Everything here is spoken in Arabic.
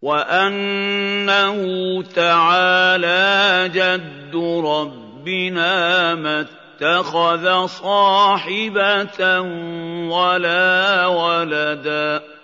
وَأَنَّهُ تَعَالَىٰ جَدُّ رَبِّنَا مَا اتَّخَذَ صَاحِبَةً وَلَا وَلَدًا